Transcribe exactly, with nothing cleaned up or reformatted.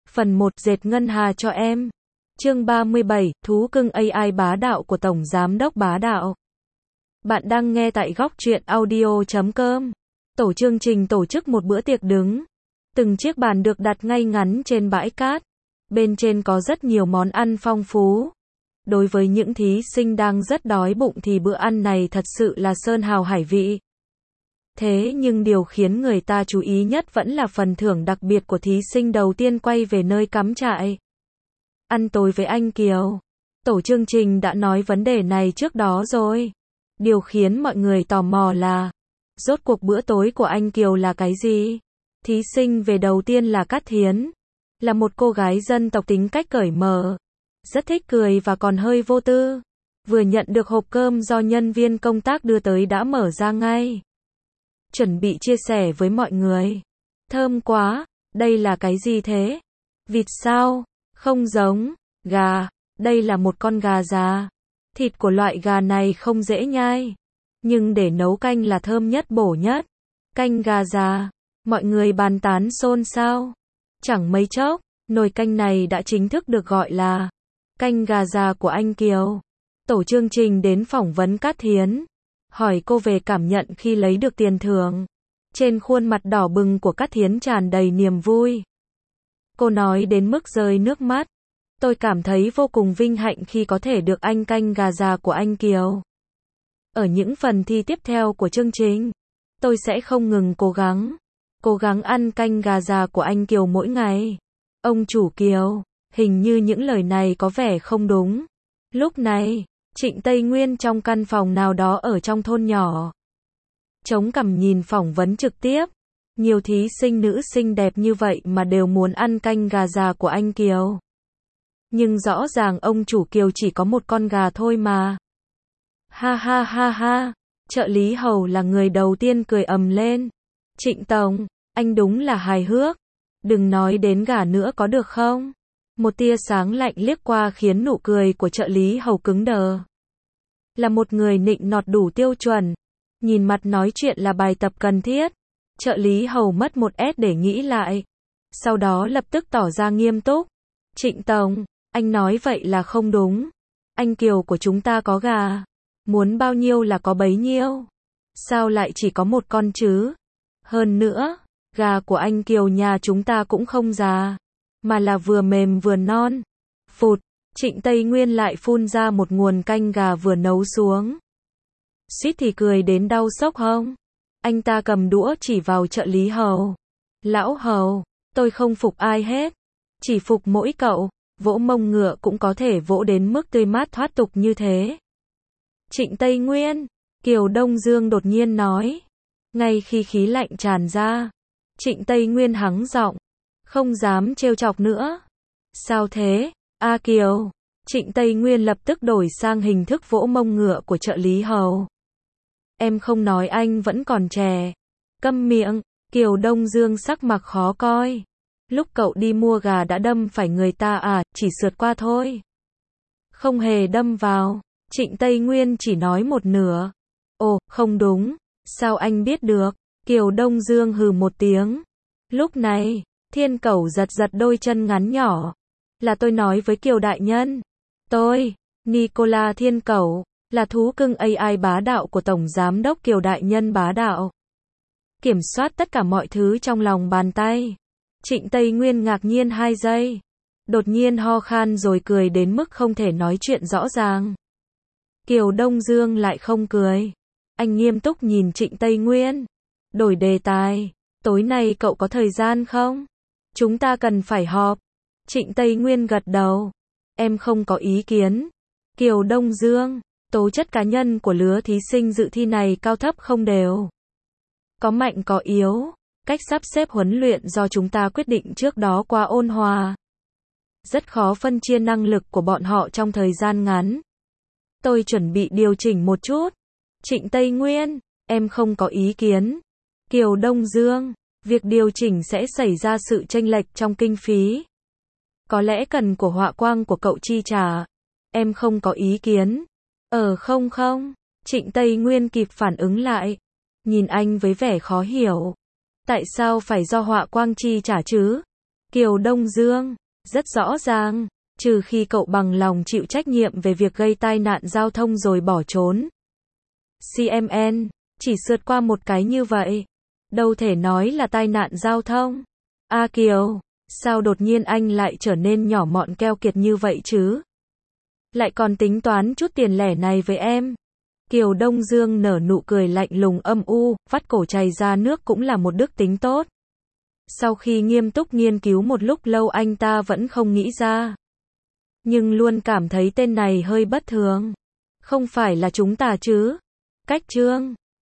Phần một Dệt ngân hà cho em. Chương ba mươi bảy, thú cưng a i bá đạo của Tổng Giám đốc bá đạo. Bạn đang nghe tại góc truyện audio chấm com. Tổ chương trình tổ chức một bữa tiệc đứng. Từng chiếc bàn được đặt ngay ngắn trên bãi cát. Bên trên có rất nhiều món ăn phong phú. Đối với những thí sinh đang rất đói bụng thì bữa ăn này thật sự là sơn hào hải vị. Thế nhưng điều khiến người ta chú ý nhất vẫn là phần thưởng đặc biệt của thí sinh đầu tiên quay về nơi cắm trại. Ăn tối với anh Kiều. Tổ chương trình đã nói vấn đề này trước đó rồi. Điều khiến mọi người tò mò là, rốt cuộc bữa tối của anh Kiều là cái gì? Thí sinh về đầu tiên là Cát Thiến. Là một cô gái dân tộc tính cách cởi mở. Rất thích cười và còn hơi vô tư. Vừa nhận được hộp cơm do nhân viên công tác đưa tới đã mở ra ngay. Chuẩn bị chia sẻ với mọi người. Thơm quá, đây là cái gì thế? Vịt sao? Không giống. Gà, đây là một con gà già. Thịt của loại gà này không dễ nhai. Nhưng để nấu canh là thơm nhất bổ nhất. Canh gà già. Mọi người bàn tán xôn xao. Chẳng mấy chốc, nồi canh này đã chính thức được gọi là canh gà già của anh Kiều. Tổ chương trình đến phỏng vấn Cát Thiến. Hỏi cô về cảm nhận khi lấy được tiền thưởng. Trên khuôn mặt đỏ bừng của Cát Thiến tràn đầy niềm vui. Cô nói đến mức rơi nước mắt. Tôi cảm thấy vô cùng vinh hạnh khi có thể được ăn canh gà già của anh Kiều. Ở những phần thi tiếp theo của chương trình, tôi sẽ không ngừng cố gắng. Cố gắng ăn canh gà già của anh Kiều mỗi ngày. Ông chủ Kiều, hình như những lời này có vẻ không đúng. Lúc này, Trịnh Tây Nguyên trong căn phòng nào đó ở trong thôn nhỏ. Chống cằm nhìn phỏng vấn trực tiếp. Nhiều thí sinh nữ xinh đẹp như vậy mà đều muốn ăn canh gà già của anh Kiều. Nhưng rõ ràng ông chủ Kiều chỉ có một con gà thôi mà. Ha ha ha ha. Trợ lý Hầu là người đầu tiên cười ầm lên. Trịnh Tổng, anh đúng là hài hước. Đừng nói đến gà nữa có được không? Một tia sáng lạnh liếc qua khiến nụ cười của trợ lý Hầu cứng đờ. Là một người nịnh nọt đủ tiêu chuẩn. Nhìn mặt nói chuyện là bài tập cần thiết. Trợ lý Hầu mất một S để nghĩ lại. Sau đó lập tức tỏ ra nghiêm túc. Trịnh Tổng, anh nói vậy là không đúng. Anh Kiều của chúng ta có gà. Muốn bao nhiêu là có bấy nhiêu. Sao lại chỉ có một con chứ? Hơn nữa, gà của anh Kiều nhà chúng ta cũng không già. Mà là vừa mềm vừa non. Phụt, Trịnh Tây Nguyên lại phun ra một nguồn canh gà vừa nấu xuống. Suýt thì cười đến đau sốc hông. Anh ta cầm đũa chỉ vào trợ lý Hầu. Lão Hầu, tôi không phục ai hết. Chỉ phục mỗi cậu, vỗ mông ngựa cũng có thể vỗ đến mức tươi mát thoát tục như thế. Trịnh Tây Nguyên, Kiều Đông Dương đột nhiên nói. Ngay khi khí lạnh tràn ra, Trịnh Tây Nguyên hắng giọng. Không dám trêu chọc nữa. Sao thế, A Kiều? Trịnh Tây Nguyên lập tức đổi sang hình thức vỗ mông ngựa của trợ lý Hầu. Em không nói anh vẫn còn trẻ. Câm miệng, Kiều Đông Dương sắc mặt khó coi. Lúc cậu đi mua gà đã đâm phải người ta à, chỉ sượt qua thôi. Không hề đâm vào. Trịnh Tây Nguyên chỉ nói một nửa. Ồ, không đúng. Sao anh biết được? Kiều Đông Dương hừ một tiếng. Lúc này, Thiên Cẩu giật giật đôi chân ngắn nhỏ. Là tôi nói với Kiều đại nhân. Tôi, Nicola Thiên Cẩu, là thú cưng a i bá đạo của Tổng Giám đốc Kiều đại nhân bá đạo. Kiểm soát tất cả mọi thứ trong lòng bàn tay. Trịnh Tây Nguyên ngạc nhiên hai giây. Đột nhiên ho khan rồi cười đến mức không thể nói chuyện rõ ràng. Kiều Đông Dương lại không cười. Anh nghiêm túc nhìn Trịnh Tây Nguyên. Đổi đề tài. Tối nay cậu có thời gian không? Chúng ta cần phải họp. Trịnh Tây Nguyên gật đầu. Em không có ý kiến. Kiều Đông Dương, tố chất cá nhân của lứa thí sinh dự thi này cao thấp không đều. Có mạnh có yếu. Cách sắp xếp huấn luyện do chúng ta quyết định trước đó quá ôn hòa. Rất khó phân chia năng lực của bọn họ trong thời gian ngắn. Tôi chuẩn bị điều chỉnh một chút. Trịnh Tây Nguyên, em không có ý kiến. Kiều Đông Dương, việc điều chỉnh sẽ xảy ra sự chênh lệch trong kinh phí. Có lẽ cần của họa quang của cậu chi trả. Em không có ý kiến. Ờ không không. Trịnh Tây Nguyên kịp phản ứng lại. Nhìn anh với vẻ khó hiểu. Tại sao phải do họa quang chi trả chứ? Kiều Đông Dương, rất rõ ràng, trừ khi cậu bằng lòng chịu trách nhiệm về việc gây tai nạn giao thông rồi bỏ trốn. xê em en, chỉ sượt qua một cái như vậy, đâu thể nói là tai nạn giao thông. A Kiều, sao đột nhiên anh lại trở nên nhỏ mọn keo kiệt như vậy chứ? Lại còn tính toán chút tiền lẻ này với em. Kiều Đông Dương nở nụ cười lạnh lùng âm u, vắt cổ chảy ra nước cũng là một đức tính tốt. Sau khi nghiêm túc nghiên cứu một lúc lâu anh ta vẫn không nghĩ ra. Nhưng luôn cảm thấy tên này hơi bất thường. Không phải là chúng ta chứ? Cách Trương